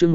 chương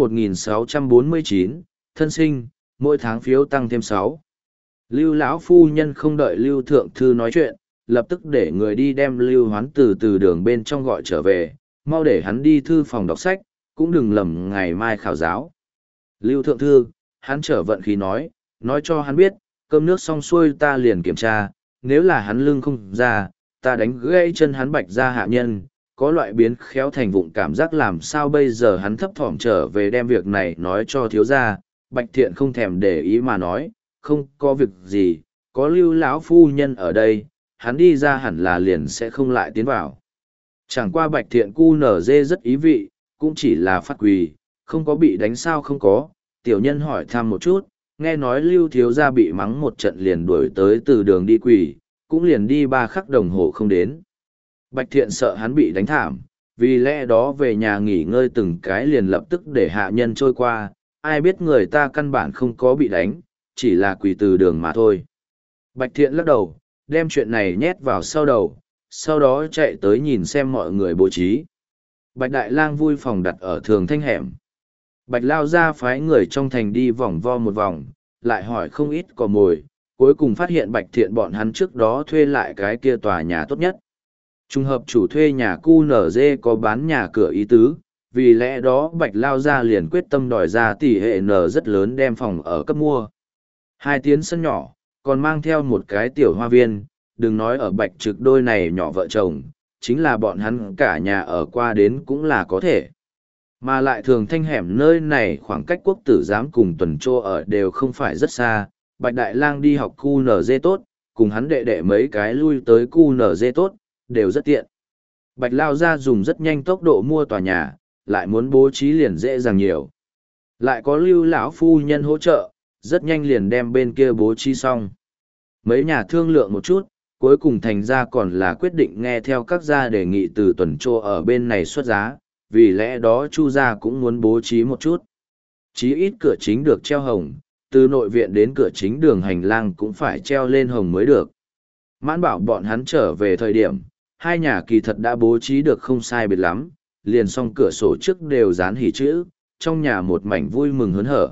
1649, thân sinh, mỗi tháng phiếu tăng thêm 6. Lưu lão phu nhân không đợi Lưu thượng thư nói chuyện, lập tức để người đi đem Lưu Hoán từ đường bên trong gọi trở về, mau để hắn đi thư phòng đọc sách, cũng đừng lầm ngày mai khảo giáo. Lưu thượng thư, hắn trở vận khí nói cho hắn biết, cơm nước xong xuôi ta liền kiểm tra, nếu là hắn lưng không ra, ta đánh gãy chân hắn Bạch gia hạ nhân, có loại biến khéo thành vụng cảm giác làm sao bây giờ. Hắn thấp thỏm trở về đem việc này nói cho thiếu gia. Bạch Thiện không thèm để ý mà nói, không có việc gì, có Lưu lão phu nhân ở đây, hắn đi ra hẳn là liền sẽ không lại tiến vào. Chẳng qua Bạch Thiện cu nở dê rất ý vị, cũng chỉ là phát quỳ, không có bị đánh sao không có. Tiểu nhân hỏi thăm một chút, nghe nói Lưu thiếu gia bị mắng một trận liền đuổi tới từ đường đi quỳ, cũng liền đi 3 khắc đồng hồ không đến. Bạch Thiện sợ hắn bị đánh thảm, vì lẽ đó về nhà nghỉ ngơi từng cái liền lập tức để hạ nhân trôi qua, ai biết người ta căn bản không có bị đánh, chỉ là quỳ từ đường mà thôi. Bạch Thiện lắc đầu, đem chuyện này nhét vào sau đầu, sau đó chạy tới nhìn xem mọi người bố trí. Bạch Đại Lang vui phòng đặt ở thường thanh hẻm. Bạch Lao ra phái người trong thành đi vòng vo một vòng, lại hỏi không ít cò mồi, cuối cùng phát hiện Bạch Thiện bọn hắn trước đó thuê lại cái kia tòa nhà tốt nhất. Trùng hợp chủ thuê nhà QNZ có bán nhà cửa ý tứ, vì lẽ đó Bạch Lao ra liền quyết tâm đòi ra tỷ hệ N rất lớn đem phòng ở cấp mua. 2 tiến sân nhỏ, còn mang theo một cái tiểu hoa viên, đừng nói ở Bạch Trực đôi này nhỏ vợ chồng, chính là bọn hắn cả nhà ở qua đến cũng là có thể. Mà lại thường thanh hẻm nơi này khoảng cách quốc tử giám cùng tuần trô ở đều không phải rất xa, Bạch Đại Lang đi học QNZ tốt, cùng hắn đệ đệ mấy cái lui tới QNZ tốt, đều rất tiện. Bạch Lao ra dùng rất nhanh tốc độ mua tòa nhà, lại muốn bố trí liền dễ dàng nhiều. Lại có Lưu lão phu nhân hỗ trợ, rất nhanh liền đem bên kia bố trí xong. Mấy nhà thương lượng một chút, cuối cùng thành ra còn là quyết định nghe theo các gia đề nghị từ tuần trô ở bên này xuất giá, vì lẽ đó Chu gia cũng muốn bố trí một chút. Chí ít cửa chính được treo hồng, từ nội viện đến cửa chính đường hành lang cũng phải treo lên hồng mới được. Mãn bảo bọn hắn trở về thời điểm, hai nhà kỳ thật đã bố trí được không sai biệt lắm, liền xong cửa sổ trước đều dán hỉ chữ, trong nhà một mảnh vui mừng hớn hở.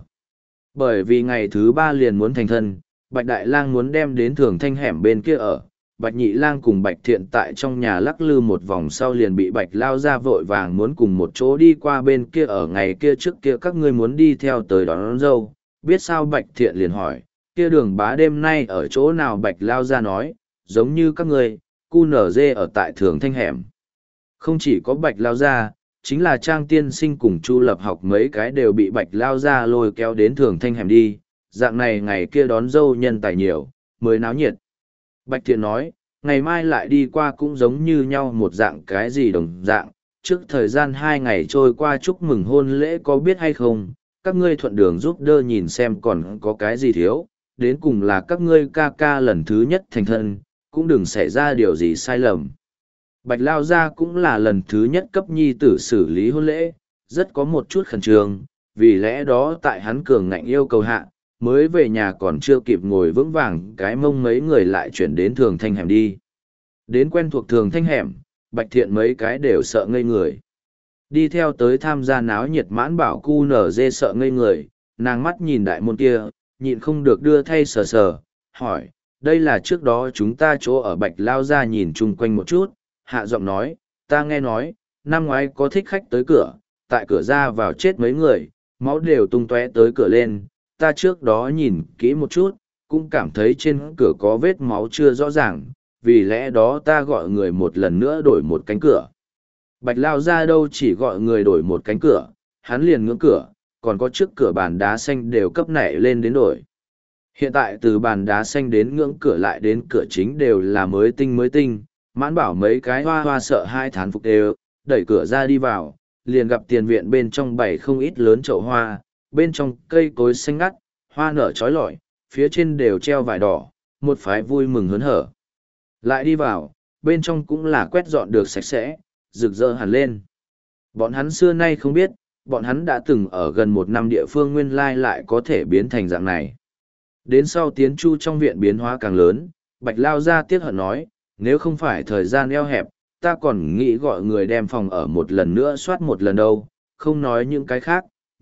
Bởi vì ngày thứ 3 liền muốn thành thân, Bạch Đại Lang muốn đem đến thường thanh hẻm bên kia ở, Bạch Nhị Lang cùng Bạch Thiện tại trong nhà lắc lư một vòng sau liền bị Bạch Lao ra vội vàng muốn cùng một chỗ đi qua bên kia ở ngày kia trước kia các ngươi muốn đi theo tới đón dâu, biết sao Bạch Thiện liền hỏi, kia Đường Bá đêm nay ở chỗ nào? Bạch Lao ra nói, giống như các ngươi, QNZ ở tại thường thanh hẻm. Không chỉ có Bạch Lao ra, chính là Trang Tiên Sinh cùng Chu Lập Học mấy cái đều bị Bạch Lao ra lôi kéo đến thường thanh hẻm đi, dạng này ngày kia đón dâu nhân tài nhiều, mới náo nhiệt. Bạch Thiện nói, ngày mai lại đi qua cũng giống như nhau một dạng cái gì đồng dạng, trước thời gian 2 ngày trôi qua chúc mừng hôn lễ có biết hay không, các ngươi thuận đường giúp đỡ nhìn xem còn có cái gì thiếu, đến cùng là các ngươi ca ca lần thứ nhất thành thân, cũng đừng xảy ra điều gì sai lầm. Bạch Lao gia cũng là lần thứ nhất cấp nhi tử xử lý hôn lễ, rất có một chút khẩn trương, vì lẽ đó tại hắn cường ngạnh yêu cầu hạ, mới về nhà còn chưa kịp ngồi vững vàng cái mông mấy người lại chuyển đến thường thanh hẻm đi. Đến quen thuộc thường thanh hẻm, Bạch Thiện mấy cái đều sợ ngây người. Đi theo tới tham gia náo nhiệt Mãn Bảo QNZ sợ ngây người, nàng mắt nhìn đại môn kia, nhịn không được đưa thay sờ sờ, hỏi, đây là trước đó chúng ta chỗ ở Bạch Lao ra nhìn chung quanh một chút, hạ giọng nói, ta nghe nói, năm ngoái có thích khách tới cửa, tại cửa ra vào chết mấy người, máu đều tung tóe tới cửa lên, ta trước đó nhìn kỹ một chút, cũng cảm thấy trên cửa có vết máu chưa rõ ràng, vì lẽ đó ta gọi người một lần nữa đổi một cánh cửa. Bạch Lao ra đâu chỉ gọi người đổi một cánh cửa, hắn liền ngưỡng cửa, còn có trước cửa bàn đá xanh đều cấp nảy lên đến đổi. Hiện tại từ bàn đá xanh đến ngưỡng cửa lại đến cửa chính đều là mới tinh, Mãn Bảo mấy cái hoa hoa sợ hai thán phục đều, đẩy cửa ra đi vào, liền gặp tiền viện bên trong bày không ít lớn chậu hoa, bên trong cây cối xanh ngắt, hoa nở trói lọi, phía trên đều treo vải đỏ, một phái vui mừng hớn hở. Lại đi vào, bên trong cũng là quét dọn được sạch sẽ, rực rỡ hẳn lên. Bọn hắn xưa nay không biết, bọn hắn đã từng ở gần 1 năm địa phương nguyên lai lại có thể biến thành dạng này. Đến sau tiến chu trong viện biến hóa càng lớn, Bạch Lao ra tiếc hận nói, nếu không phải thời gian eo hẹp, ta còn nghĩ gọi người đem phòng ở một lần nữa soát một lần đâu, không nói những cái khác,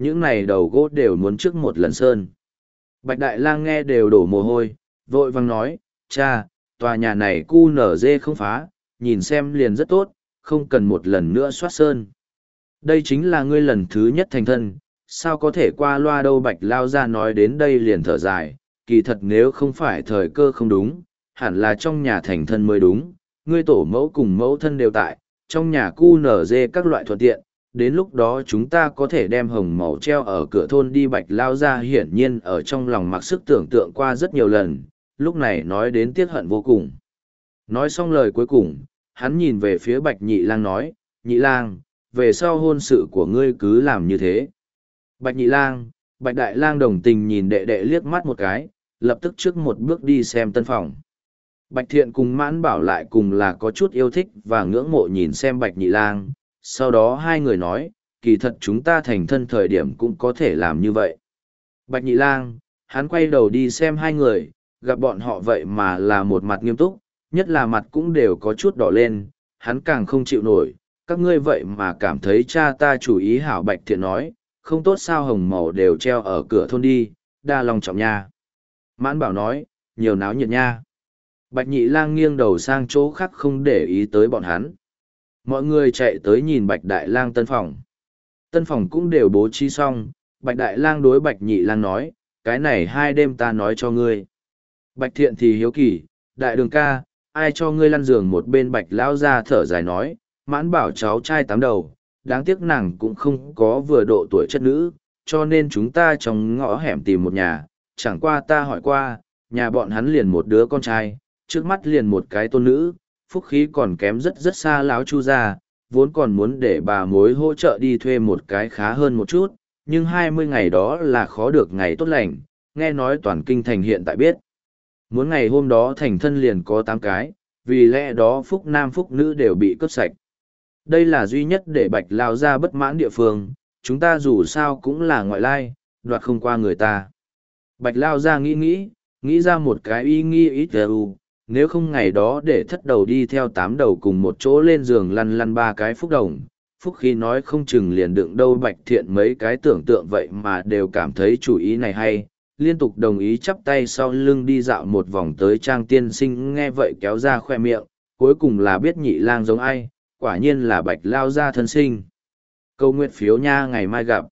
những này đầu gỗ đều muốn trước một lần sơn. Bạch Đại Lang nghe đều đổ mồ hôi, vội vàng nói, cha, tòa nhà này cu nở dê không phá, nhìn xem liền rất tốt, không cần một lần nữa soát sơn. Đây chính là ngươi lần thứ nhất thành thân, sao có thể qua loa đâu. Bạch Lao ra nói đến đây liền thở dài, kỳ thật nếu không phải thời cơ không đúng, hẳn là trong nhà thành thân mới đúng, ngươi tổ mẫu cùng mẫu thân đều tại, trong nhà cu nở dê các loại thuận tiện, đến lúc đó chúng ta có thể đem hồng màu treo ở cửa thôn đi. Bạch Lao ra hiển nhiên ở trong lòng mặc sức tưởng tượng qua rất nhiều lần, lúc này nói đến tiếc hận vô cùng. Nói xong lời cuối cùng, hắn nhìn về phía Bạch Nhị Lang nói, Nhị Lang, về sau hôn sự của ngươi cứ làm như thế. Bạch Nhị Lang, Bạch Đại Lang đồng tình nhìn đệ đệ liếc mắt một cái, lập tức trước một bước đi xem tân phòng. Bạch Thiện cùng Mãn Bảo lại cùng là có chút yêu thích và ngưỡng mộ nhìn xem Bạch Nhị Lang, sau đó hai người nói, kỳ thật chúng ta thành thân thời điểm cũng có thể làm như vậy. Bạch Nhị Lang, hắn quay đầu đi xem hai người, gặp bọn họ vậy mà là một mặt nghiêm túc, nhất là mặt cũng đều có chút đỏ lên, hắn càng không chịu nổi, các ngươi vậy mà cảm thấy cha ta chủ ý hảo. Bạch Thiện nói, không tốt sao hồng màu đều treo ở cửa thôn đi, đa lòng trọng nha. Mãn Bảo nói, nhiều náo nhiệt nha. Bạch Nhị Lang nghiêng đầu sang chỗ khác không để ý tới bọn hắn. Mọi người chạy tới nhìn Bạch Đại Lang tân phòng. Tân phòng cũng đều bố trí xong, Bạch Đại Lang đối Bạch Nhị Lang nói, cái này 2 đêm ta nói cho ngươi. Bạch Thiện thì hiếu kỳ, Đại Đường ca, ai cho ngươi lăn giường. Một bên Bạch Lão ra thở dài nói, Mãn Bảo cháu trai 8 đầu, đáng tiếc nàng cũng không có vừa độ tuổi chất nữ, cho nên chúng ta trong ngõ hẻm tìm một nhà, chẳng qua ta hỏi qua, nhà bọn hắn liền một đứa con trai, trước mắt liền một cái tôn nữ, phúc khí còn kém rất rất xa láo Chu ra, vốn còn muốn để bà mối hỗ trợ đi thuê một cái khá hơn một chút, nhưng 20 ngày đó là khó được ngày tốt lành, nghe nói toàn kinh thành hiện tại biết. Muốn ngày hôm đó thành thân liền có 8 cái, vì lẽ đó phúc nam phúc nữ đều bị cướp sạch. Đây là duy nhất để Bạch Lao ra bất mãn địa phương, chúng ta dù sao cũng là ngoại lai, đoạt không qua người ta. Bạch Lao ra nghĩ ra một cái ý nghi ít nếu không ngày đó để thất đầu đi theo 8 đầu cùng một chỗ lên giường lăn lăn 3 cái phúc đồng, phúc khí nói không chừng liền đựng đâu. Bạch Thiện mấy cái tưởng tượng vậy mà đều cảm thấy chủ ý này hay, liên tục đồng ý chắp tay sau lưng đi dạo một vòng tới Trang tiên sinh nghe vậy kéo ra khoe miệng, cuối cùng là biết Nhị Lang giống ai, quả nhiên là Bạch Lao gia thân sinh. Câu nguyện phiếu nha, ngày mai gặp.